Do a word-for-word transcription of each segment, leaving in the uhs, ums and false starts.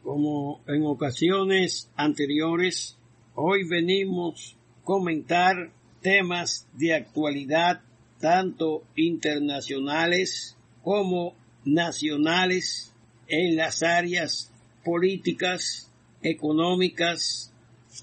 Como en ocasiones anteriores, hoy venimos a comentar temas de actualidad, tanto internacionales como nacionales, en las áreas políticas, económicas,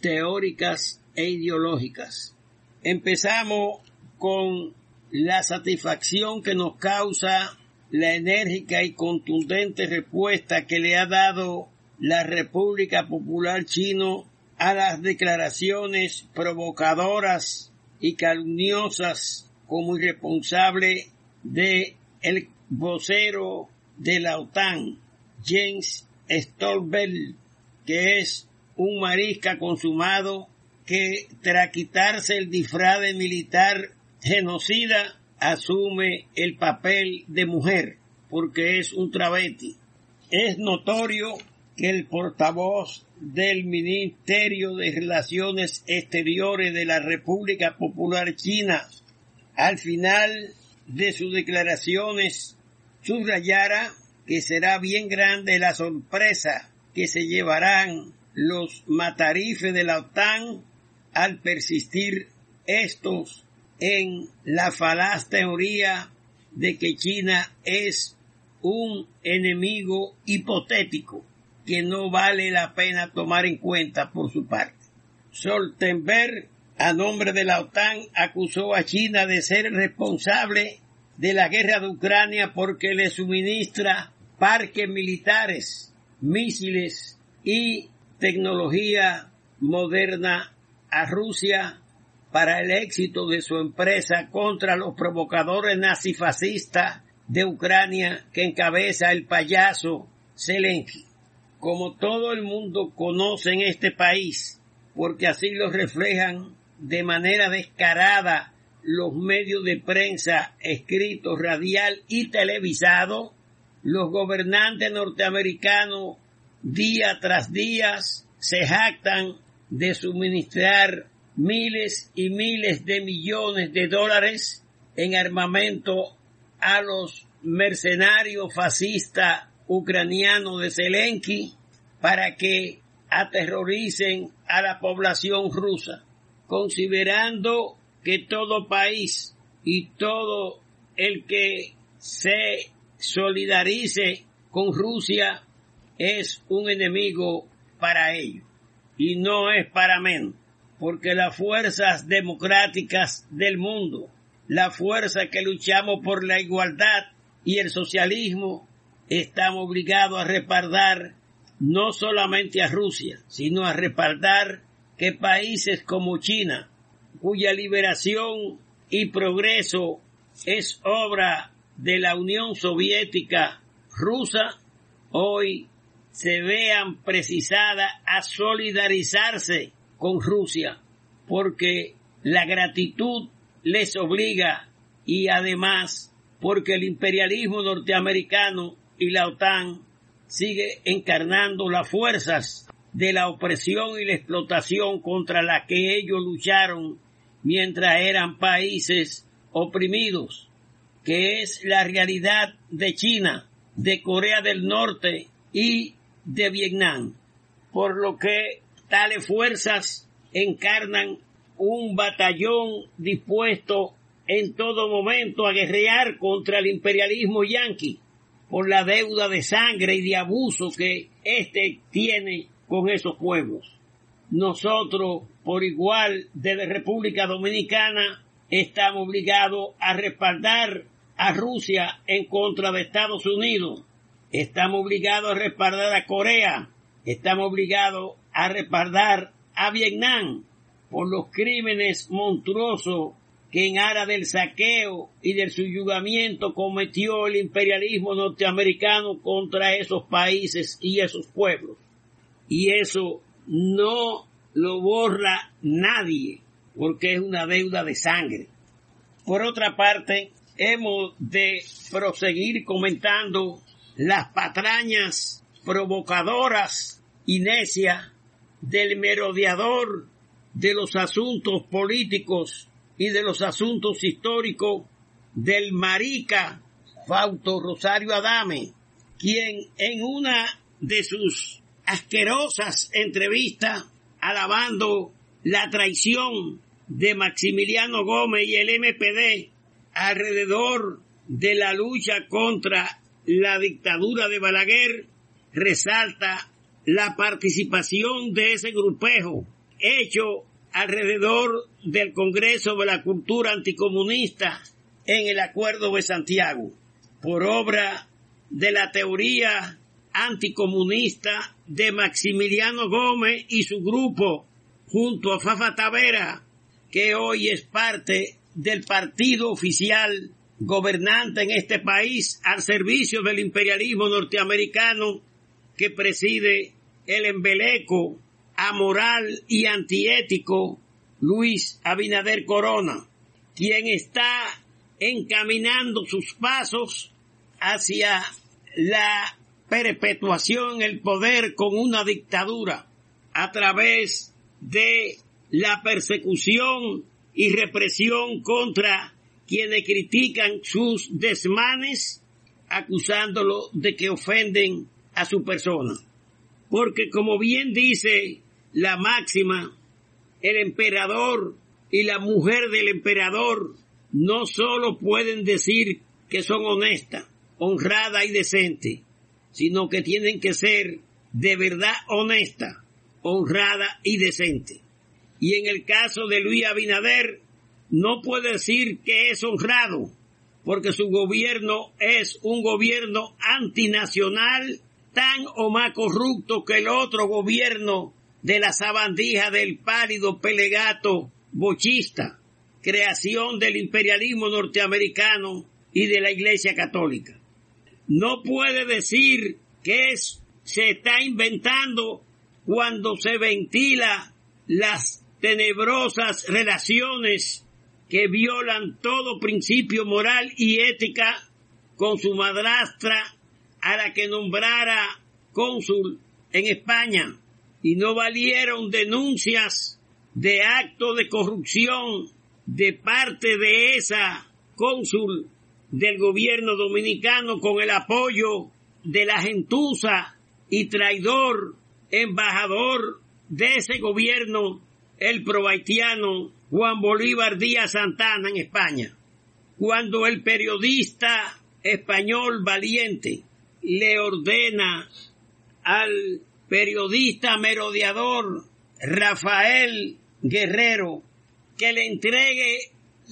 teóricas e ideológicas. Empezamos con la satisfacción que nos causa la enérgica y contundente respuesta que le ha dado la República Popular China a las declaraciones provocadoras y calumniosas como irresponsable de el vocero de la OTAN, Jens Stoltenberg, que es un marisca consumado que, tras quitarse el disfraz de militar genocida, asume el papel de mujer, porque es un travesti. Es notorio que el portavoz del Ministerio de Relaciones Exteriores de la República Popular China, al final de sus declaraciones, subrayara que será bien grande la sorpresa que se llevarán los matarifes de la OTAN al persistir estos en la falaz teoría de que China es un enemigo hipotético que no vale la pena tomar en cuenta por su parte. Stoltenberg, a nombre de la OTAN, acusó a China de ser responsable de la guerra de Ucrania porque le suministra parques militares, misiles y tecnología moderna a Rusia para el éxito de su empresa contra los provocadores nazifascistas de Ucrania que encabeza el payaso Zelensky. Como todo el mundo conoce en este país, porque así lo reflejan de manera descarada los medios de prensa escrito, radial y televisado, los gobernantes norteamericanos día tras día se jactan de suministrar miles y miles de millones de dólares en armamento a los mercenarios fascistas ucranianos de Zelensky para que aterroricen a la población rusa, considerando que todo país y todo el que se solidarice con Rusia es un enemigo para ellos. Y no es para menos, porque las fuerzas democráticas del mundo, la fuerza que luchamos por la igualdad y el socialismo, estamos obligados a respaldar no solamente a Rusia, sino a respaldar que países como China, cuya liberación y progreso es obra de la Unión Soviética rusa, hoy se vean precisadas a solidarizarse con Rusia, porque la gratitud les obliga y además porque el imperialismo norteamericano y la OTAN sigue encarnando las fuerzas de la opresión y la explotación contra las que ellos lucharon mientras eran países oprimidos, que es la realidad de China, de Corea del Norte y de Vietnam, por lo que tales fuerzas encarnan un batallón dispuesto en todo momento a guerrear contra el imperialismo yanqui por la deuda de sangre y de abuso que éste tiene con esos pueblos. Nosotros, por igual, desde República Dominicana, estamos obligados a respaldar a Rusia en contra de Estados Unidos. Estamos obligados a respaldar a Corea. Estamos obligados a respaldar a Vietnam por los crímenes monstruosos que en aras del saqueo y del subyugamiento cometió el imperialismo norteamericano contra esos países y esos pueblos. Y eso no lo borra nadie, porque es una deuda de sangre. Por otra parte, hemos de proseguir comentando las patrañas provocadoras y necias del merodeador de los asuntos políticos y de los asuntos históricos del marica Fausto Rosario Adame, quien en una de sus asquerosas entrevistas alabando la traición de Maximiliano Gómez y el M P D alrededor de la lucha contra la dictadura de Balaguer, resalta la participación de ese grupejo hecho alrededor del Congreso de la Cultura Anticomunista en el Acuerdo de Santiago, por obra de la teoría anticomunista de Maximiliano Gómez y su grupo, junto a Fafa Tavera, que hoy es parte del partido oficial gobernante en este país al servicio del imperialismo norteamericano que preside el embeleco amoral y antiético Luis Abinader Corona, quien está encaminando sus pasos hacia la perpetuación en el poder con una dictadura a través de la persecución y represión contra quienes critican sus desmanes, acusándolo de que ofenden a su persona. Porque como bien dice la máxima, el emperador y la mujer del emperador no solo pueden decir que son honestas, honradas y decentes, sino que tienen que ser de verdad honestas, honradas y decentes. Y en el caso de Luis Abinader, no puede decir que es honrado, porque su gobierno es un gobierno antinacional, tan o más corrupto que el otro gobierno de la sabandija del pálido Pelegato bochista, creación del imperialismo norteamericano y de la Iglesia Católica. No puede decir que es, se está inventando cuando se ventila las tenebrosas relaciones que violan todo principio moral y ética con su madrastra, a la que nombrara cónsul en España, y no valieron denuncias de actos de corrupción de parte de esa cónsul del gobierno dominicano con el apoyo de la gentuza y traidor embajador de ese gobierno, el prohaitiano Juan Bolívar Díaz Santana en España. Cuando el periodista español valiente le ordena al periodista merodeador Rafael Guerrero que le entregue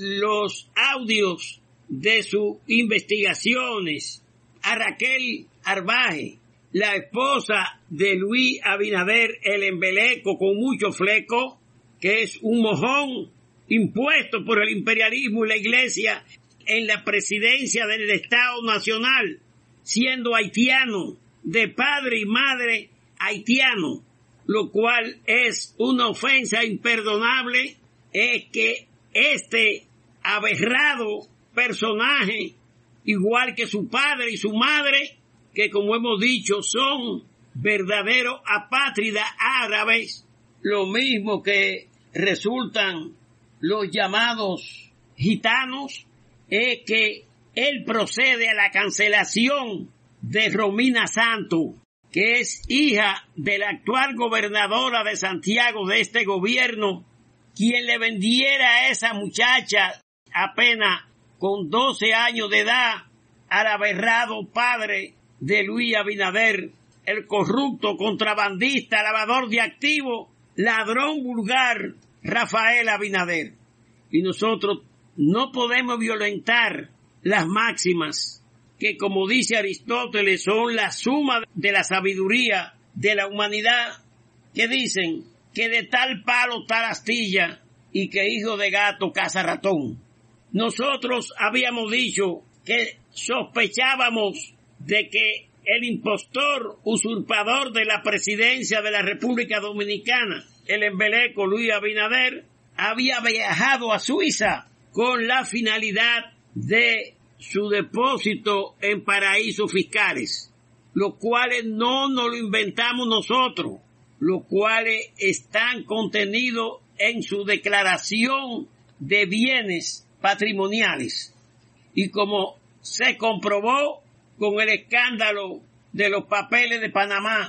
los audios de sus investigaciones a Raquel Arbaje, la esposa de Luis Abinader, el embeleco con mucho fleco, que es un mojón impuesto por el imperialismo y la Iglesia en la presidencia del Estado Nacional, siendo haitiano, de padre y madre haitiano, lo cual es una ofensa imperdonable, es que este aberrado personaje, igual que su padre y su madre, que como hemos dicho son verdaderos apátridas árabes, lo mismo que resultan los llamados gitanos, es que él procede a la cancelación de Romina Santos, que es hija de la actual gobernadora de Santiago de este gobierno, quien le vendiera a esa muchacha apenas con doce años de edad al aberrado padre de Luis Abinader, el corrupto, contrabandista, lavador de activos, ladrón vulgar Rafael Abinader. Y nosotros no podemos violentar las máximas que, como dice Aristóteles, son la suma de la sabiduría de la humanidad, que dicen que de tal palo tal astilla y que hijo de gato caza ratón. Nosotros habíamos dicho que sospechábamos de que el impostor usurpador de la presidencia de la República Dominicana, el embeleco Luis Abinader, había viajado a Suiza con la finalidad de su depósito en paraísos fiscales, los cuales no nos lo inventamos nosotros, los cuales están contenidos en su declaración de bienes patrimoniales. Y como se comprobó con el escándalo de los papeles de Panamá,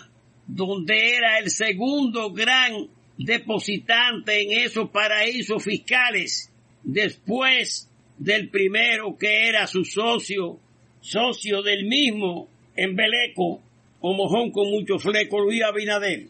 donde era el segundo gran depositante en esos paraísos fiscales, después del primero que era su socio, socio del mismo embeleco o mojón con mucho fleco, Luis Abinader,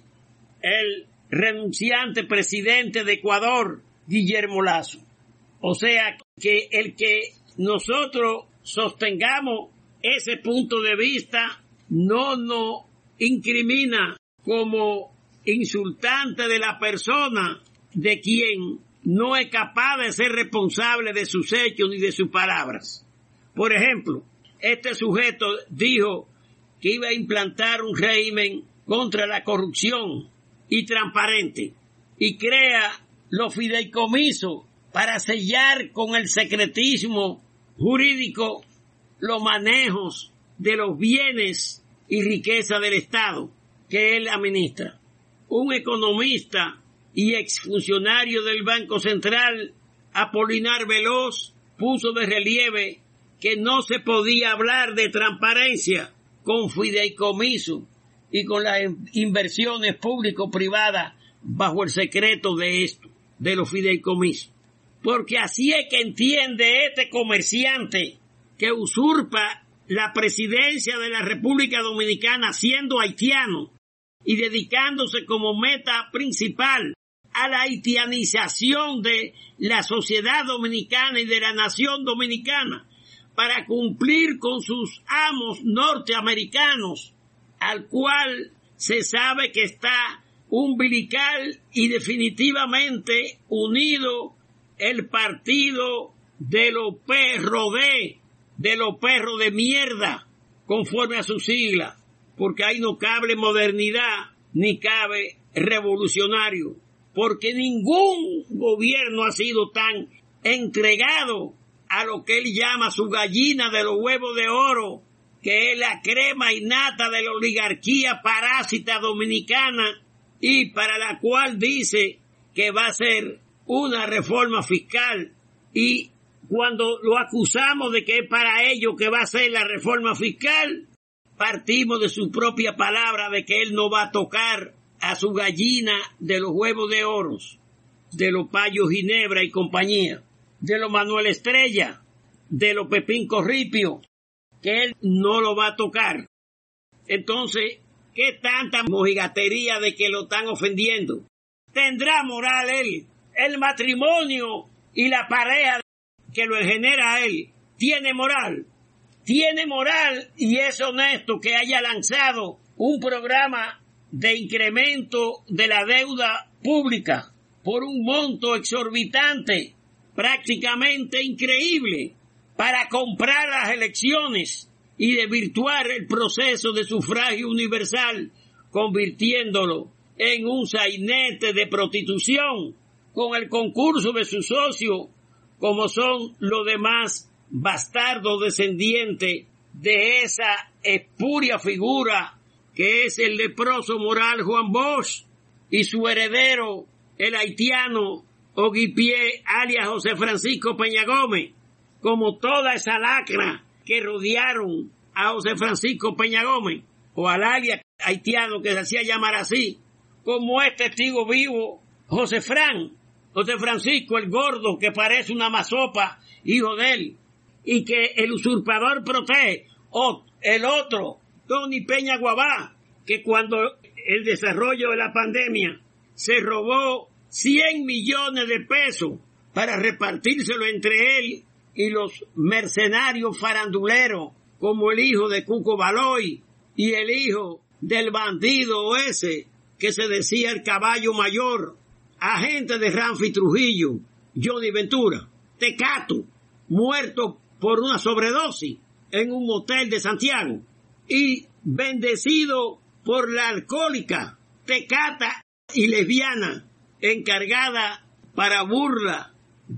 el renunciante presidente de Ecuador, Guillermo Lasso. O sea que el que nosotros sostengamos ese punto de vista no nos incrimina como insultante de la persona de quien no es capaz de ser responsable de sus hechos ni de sus palabras. Por ejemplo, este sujeto dijo que iba a implantar un régimen contra la corrupción y transparente y crea los fideicomisos para sellar con el secretismo jurídico los manejos de los bienes y riqueza del Estado que él administra. Un economista y exfuncionario del Banco Central, Apolinar Veloz, puso de relieve que no se podía hablar de transparencia con fideicomiso y con las inversiones público-privadas bajo el secreto de esto, de los fideicomisos. Porque así es que entiende este comerciante que usurpa la presidencia de la República Dominicana siendo haitiano y dedicándose como meta principal a la haitianización de la sociedad dominicana y de la nación dominicana para cumplir con sus amos norteamericanos, al cual se sabe que está umbilical y definitivamente unido el partido de los perros de, de los perros de mierda, conforme a su sigla, porque ahí no cabe modernidad ni cabe revolucionario, porque ningún gobierno ha sido tan entregado a lo que él llama su gallina de los huevos de oro, que es la crema innata de la oligarquía parásita dominicana y para la cual dice que va a ser una reforma fiscal, y cuando lo acusamos de que es para ello que va a ser la reforma fiscal, partimos de su propia palabra de que él no va a tocar a su gallina de los huevos de oro, de los Payos Ginebra y compañía, de los Manuel Estrella, de los Pepín Corripio, que él no lo va a tocar. Entonces, ¿qué tanta mojigatería de que lo están ofendiendo? ¿Tendrá moral él? El matrimonio y la pareja que lo genera él, ¿tiene moral? Tiene moral y es honesto que haya lanzado un programa de incremento de la deuda pública por un monto exorbitante, prácticamente increíble, para comprar las elecciones y desvirtuar el proceso de sufragio universal, convirtiéndolo en un sainete de prostitución, con el concurso de sus socios, como son los demás bastardos descendientes de esa espuria figura que es el leproso moral Juan Bosch y su heredero, el haitiano Oguipié, alias José Francisco Peña Gómez, como toda esa lacra que rodearon a José Francisco Peña Gómez, o al alias haitiano que se hacía llamar así, como es testigo vivo José Fran, José Francisco el gordo que parece una masopa, hijo de él, y que el usurpador protege, o el otro, Tony Peña Guabá, que cuando el desarrollo de la pandemia se robó cien millones de pesos para repartírselo entre él y los mercenarios faranduleros, como el hijo de Cuco Baloy y el hijo del bandido ese que se decía el caballo mayor, agente de Ramfi Trujillo, Johnny Ventura, Tecato, muerto por una sobredosis en un motel de Santiago, y bendecido por la alcohólica, tecata y lesbiana, encargada para burla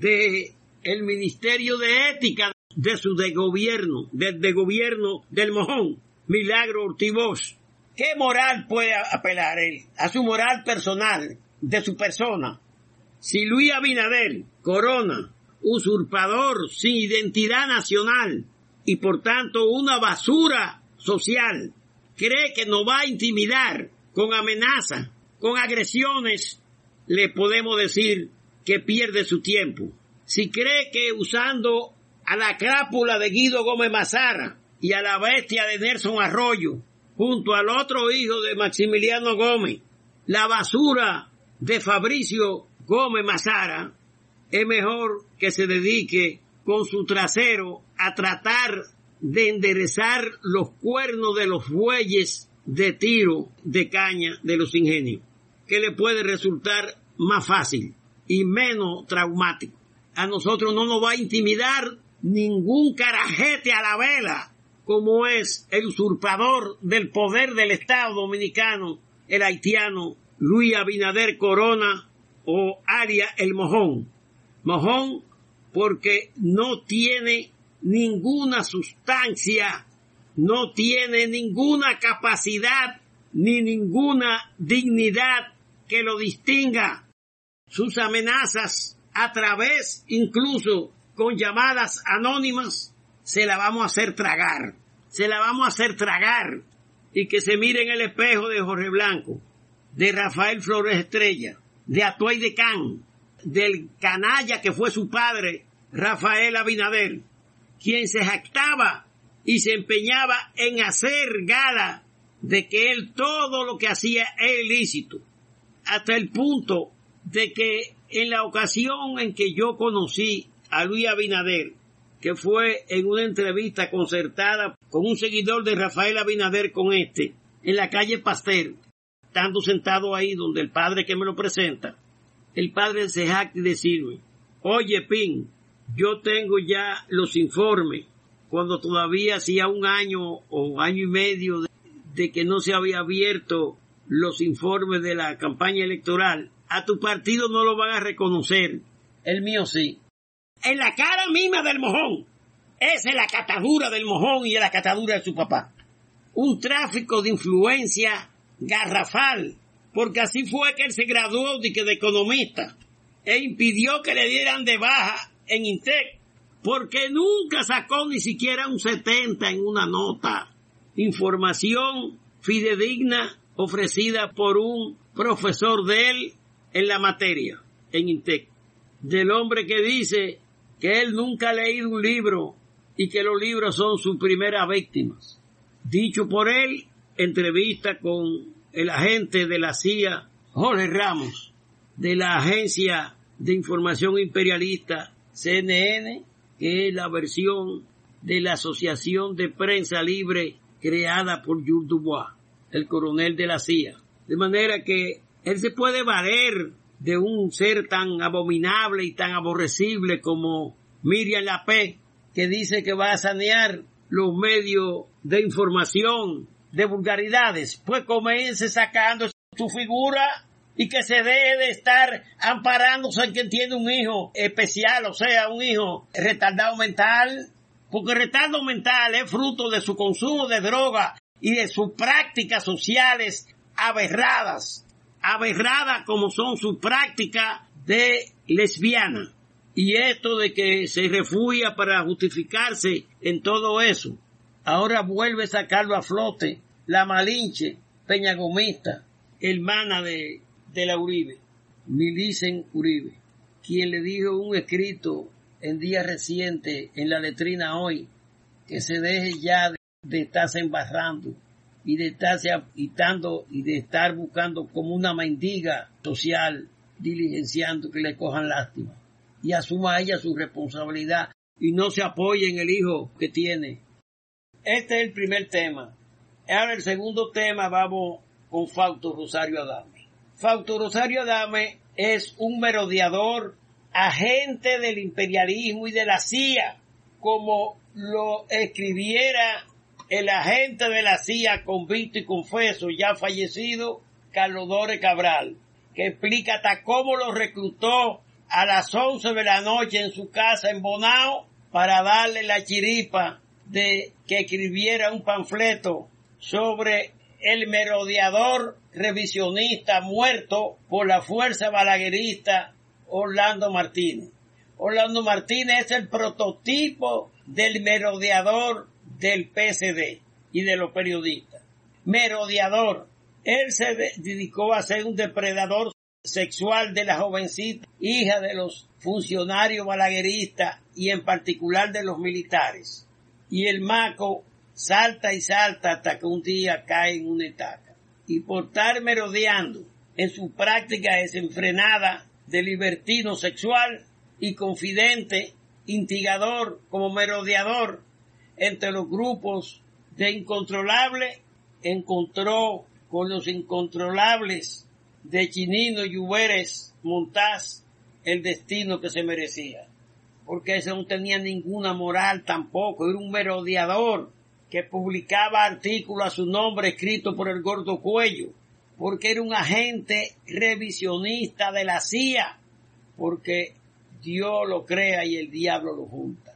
de el Ministerio de Ética de su de gobierno, del de gobierno del mojón, Milagro Ortiz Bosch. ¿Qué moral puede apelar él? A su moral personal, de su persona. Si Luis Abinader Corona, usurpador sin identidad nacional y por tanto una basura social, cree que nos va a intimidar con amenazas, con agresiones, le podemos decir que pierde su tiempo. Si cree que usando a la crápula de Guido Gómez Mazara y a la bestia de Nelson Arroyo, junto al otro hijo de Maximiliano Gómez, la basura de Fabricio Gómez Mazara, es mejor que se dedique con su trasero a tratar de enderezar los cuernos de los bueyes de tiro de caña de los ingenios, que le puede resultar más fácil y menos traumático. A nosotros no nos va a intimidar ningún carajete a la vela, como es el usurpador del poder del Estado Dominicano, el haitiano Luis Abinader Corona, o alias el Mojón. Mojón porque no tiene ninguna sustancia, no tiene ninguna capacidad ni ninguna dignidad que lo distinga. Sus amenazas, a través incluso con llamadas anónimas, se la vamos a hacer tragar, se la vamos a hacer tragar, y que se mire en el espejo de Jorge Blanco, de Rafael Flores Estrella, de Atuay de Can, del canalla que fue su padre, Rafael Abinader, quien se jactaba y se empeñaba en hacer gala de que él todo lo que hacía es ilícito, hasta el punto de que en la ocasión en que yo conocí a Luis Abinader, que fue en una entrevista concertada con un seguidor de Rafael Abinader con este, en la calle Pastel, estando sentado ahí donde el padre que me lo presenta, el padre se jacta y decirme: oye, Pin, yo tengo ya los informes, cuando todavía hacía un año o año y medio de, de que no se había abierto los informes de la campaña electoral. A tu partido no lo van a reconocer, el mío sí. En la cara misma del Mojón. Esa es la catadura del Mojón y la catadura de su papá. Un tráfico de influencia garrafal, porque así fue que él se graduó de, de economista e impidió que le dieran de baja en INTEC, porque nunca sacó ni siquiera un setenta en una nota. Información fidedigna ofrecida por un profesor de él en la materia, en INTEC, del hombre que dice que él nunca ha leído un libro y que los libros son sus primeras víctimas. Dicho por él, entrevista con el agente de la C I A, Jorge Ramos, de la Agencia de Información Imperialista, C N N, que es la versión de la Asociación de Prensa Libre creada por Jules Dubois, el coronel de la C I A. De manera que él se puede valer de un ser tan abominable y tan aborrecible como Miriam Lapé, que dice que va a sanear los medios de información de vulgaridades. Pues comience sacando su figura y que se deje de estar amparándose en quien tiene un hijo especial, o sea, un hijo retardado mental, porque el retardo mental es fruto de su consumo de droga y de sus prácticas sociales aberradas, aberradas como son sus prácticas de lesbiana. Y esto de que se refugia para justificarse en todo eso, ahora vuelve a sacarlo a flote la Malinche, peñagomista, hermana de, de la Uribe, Milicen Uribe, quien le dijo un escrito en días recientes en la letrina Hoy, que se deje ya de, de estarse embarrando y de estarse agitando y de estar buscando como una mendiga social, diligenciando que le cojan lástima, y asuma ella su responsabilidad y no se apoye en el hijo que tiene. Este es el primer tema. Ahora el segundo tema, vamos con Fausto Rosario Adame. Fausto Rosario Adame es un merodeador, agente del imperialismo y de la C I A, como lo escribiera el agente de la C I A convicto y confeso, ya fallecido, Carlos Dore Cabral, que explica hasta cómo lo reclutó a las once de la noche en su casa en Bonao para darle la chiripa de que escribiera un panfleto sobre el merodeador revisionista muerto por la fuerza balaguerista Orlando Martínez. Orlando Martínez es el prototipo del merodeador del P S D y de los periodistas. Merodeador. Él se dedicó a ser un depredador sexual de la jovencita, hija de los funcionarios balagueristas y en particular de los militares. Y el maco salta y salta hasta que un día cae en una estaca. Y por estar merodeando en su práctica desenfrenada de libertino sexual y confidente, instigador como merodeador entre los grupos de incontrolables, encontró con los incontrolables de Chinino, Lluveres, Montaz, el destino que se merecía. Porque ese no tenía ninguna moral tampoco, era un merodeador que publicaba artículos a su nombre escritos por el Gordo Cuello, porque era un agente revisionista de la C I A, porque Dios lo crea y el diablo lo junta.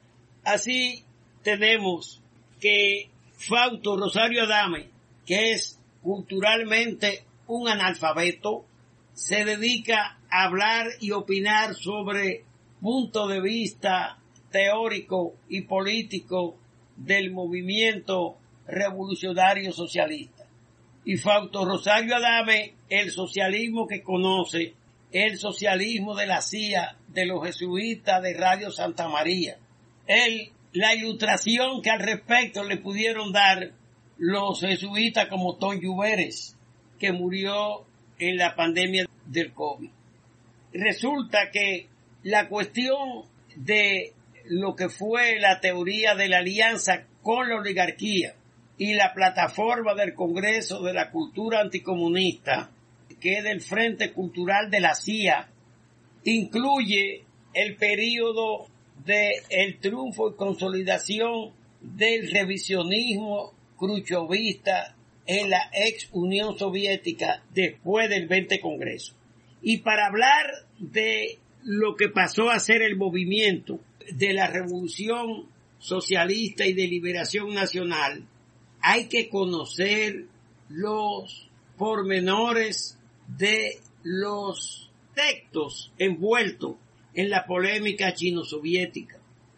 Así tenemos que Fausto Rosario Adame, que es culturalmente un analfabeto, se dedica a hablar y opinar sobre punto de vista teórico y político del movimiento revolucionario socialista. Y Fausto Rosario Adame, el socialismo que conoce, el socialismo de la C I A, de los jesuitas de Radio Santa María. Él, la ilustración que al respecto le pudieron dar los jesuitas como Tom Lluveres, que murió en la pandemia del COVID. Resulta que la cuestión de lo que fue la teoría de la alianza con la oligarquía y la plataforma del Congreso de la Cultura Anticomunista, que es del Frente Cultural de la C I A, incluye el periodo de el triunfo y consolidación del revisionismo cruchovista en la ex Unión Soviética después del veinte Congreso. Y para hablar de lo que pasó a ser el movimiento de la revolución socialista y de liberación nacional, hay que conocer los pormenores de los textos envueltos en la polémica chino-soviética.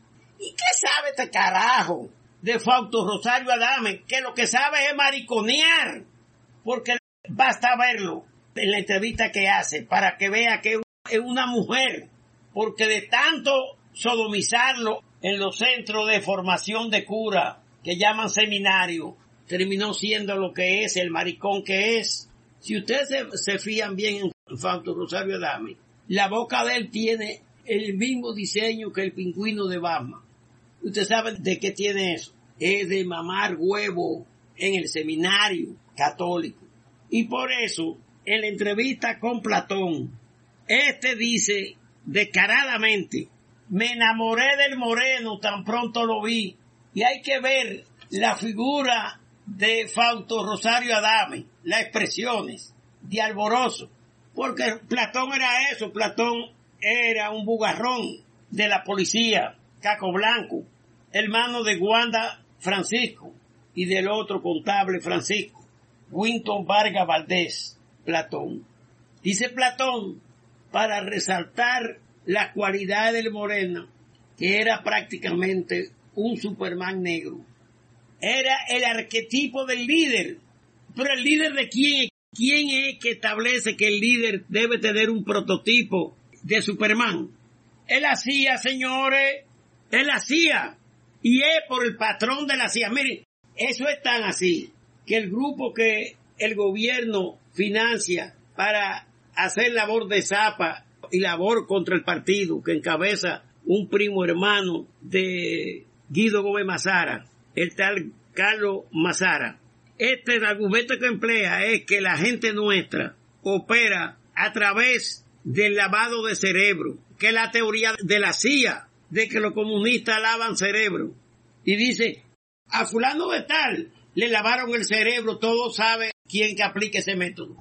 ¿Y qué sabe este carajo de Fausto Rosario Adame? Que lo que sabe es mariconear, porque basta verlo en la entrevista que hace para que vea que es una mujer, porque de tanto sodomizarlo en los centros de formación de cura que llaman seminario, terminó siendo lo que es, el maricón que es. Si ustedes se, se fían bien en Fausto Rosario Adame, la boca de él tiene el mismo diseño que el pingüino de Batman. ¿Ustedes saben de qué tiene eso? Es de mamar huevo en el seminario católico. Y por eso, en la entrevista con Platón, este dice descaradamente: me enamoré del moreno tan pronto lo vi. Y hay que ver la figura de Fausto Rosario Adame, las expresiones de alborozo, porque Platón era eso. Platón era un bugarrón de la policía, Caco Blanco, hermano de Wanda Francisco y del otro contable Francisco, Winton Vargas Valdés. Platón. Dice Platón, para resaltar la cualidad del moreno, que era prácticamente un Superman negro. Era el arquetipo del líder. Pero ¿el líder de quién? ¿Quién es que establece que el líder debe tener un prototipo de Superman? Él hacía, señores, él hacía. Y es por el patrón de la C I A. Miren, eso es tan así, que el grupo que el gobierno financia para hacer labor de zapa y labor contra el partido, que encabeza un primo hermano de Guido Gómez Mazara, el tal Carlos Mazara. Este el argumento que emplea es que la gente nuestra opera a través del lavado de cerebro, que es la teoría de la C I A, de que los comunistas lavan cerebro. Y dice, a fulano de tal le lavaron el cerebro, todos saben quién que aplica ese método.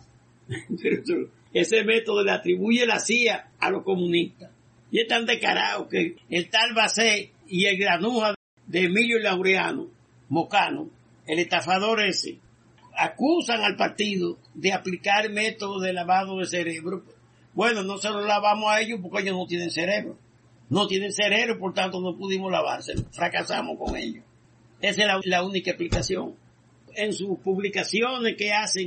Ese método le atribuye la C I A a los comunistas. Y es tan descarado que el tal Bacé y el granuja de Emilio Laureano, Mocano, el estafador ese, acusan al partido de aplicar métodos de lavado de cerebro. Bueno, no se lo lavamos a ellos porque ellos no tienen cerebro. No tienen cerebro, por tanto no pudimos lavárselo. Fracasamos con ellos. Esa es la, la única explicación. En sus publicaciones que hacen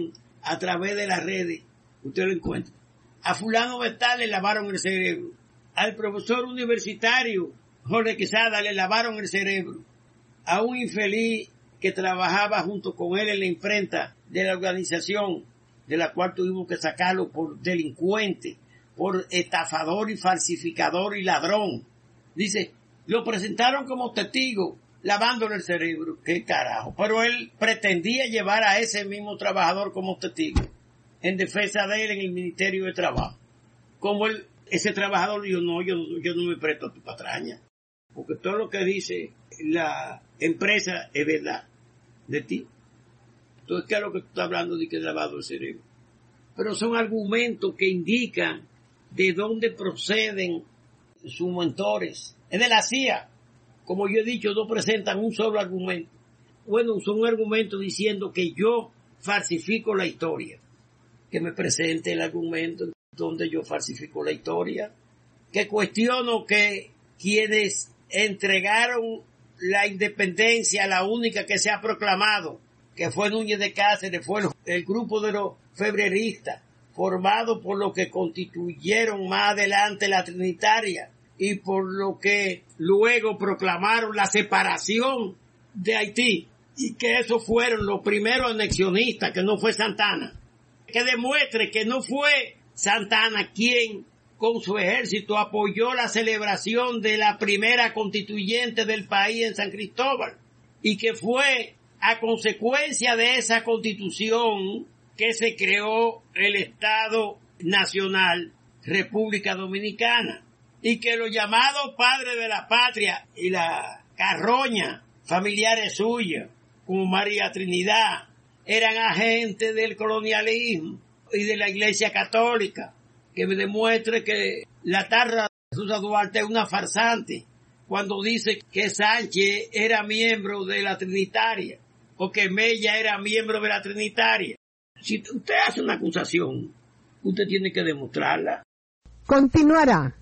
a través de las redes, usted lo encuentra. A fulano de tal le lavaron el cerebro. Al profesor universitario Jorge Quesada le lavaron el cerebro. A un infeliz que trabajaba junto con él en la imprenta de la organización, de la cual tuvimos que sacarlo por delincuente, por estafador y falsificador y ladrón. Dice, lo presentaron como testigo, lavándole el cerebro. ¿Qué carajo? Pero él pretendía llevar a ese mismo trabajador como testigo, en defensa de él en el Ministerio de Trabajo. Como él, ese trabajador dijo, no, yo, yo no me presto a tu patraña, porque todo lo que dice la empresa es verdad de ti. Entonces, ¿qué es lo que tú estás hablando de que es lavado el cerebro? Pero son argumentos que indican de dónde proceden sus mentores. Es de la C I A. Como yo he dicho, no presentan un solo argumento. Bueno, son un argumento diciendo que yo falsifico la historia. Que me presente el argumento donde yo falsifico la historia. Que cuestiono que quienes entregaron la independencia, la única que se ha proclamado, que fue Núñez de Cáceres, fue el, el grupo de los febreristas, formado por lo que constituyeron más adelante la Trinitaria y por lo que luego proclamaron la separación de Haití, y que esos fueron los primeros anexionistas, que no fue Santana. Que demuestre que no fue Santana quien con su ejército apoyó la celebración de la primera constituyente del país en San Cristóbal, y que fue a consecuencia de esa constitución que se creó el Estado Nacional República Dominicana, y que los llamados padres de la patria y la carroña familiares suyos, como María Trinidad, eran agentes del colonialismo y de la Iglesia Católica, que me demuestre que la tarra de Rosa Duarte es una farsante cuando dice que Sánchez era miembro de la Trinitaria o que Mella era miembro de la Trinitaria. Si usted hace una acusación, usted tiene que demostrarla. Continuará.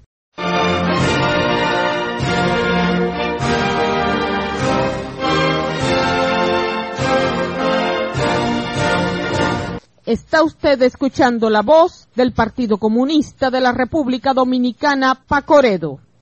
Está usted escuchando la voz del Partido Comunista de la República Dominicana, Pacoredo.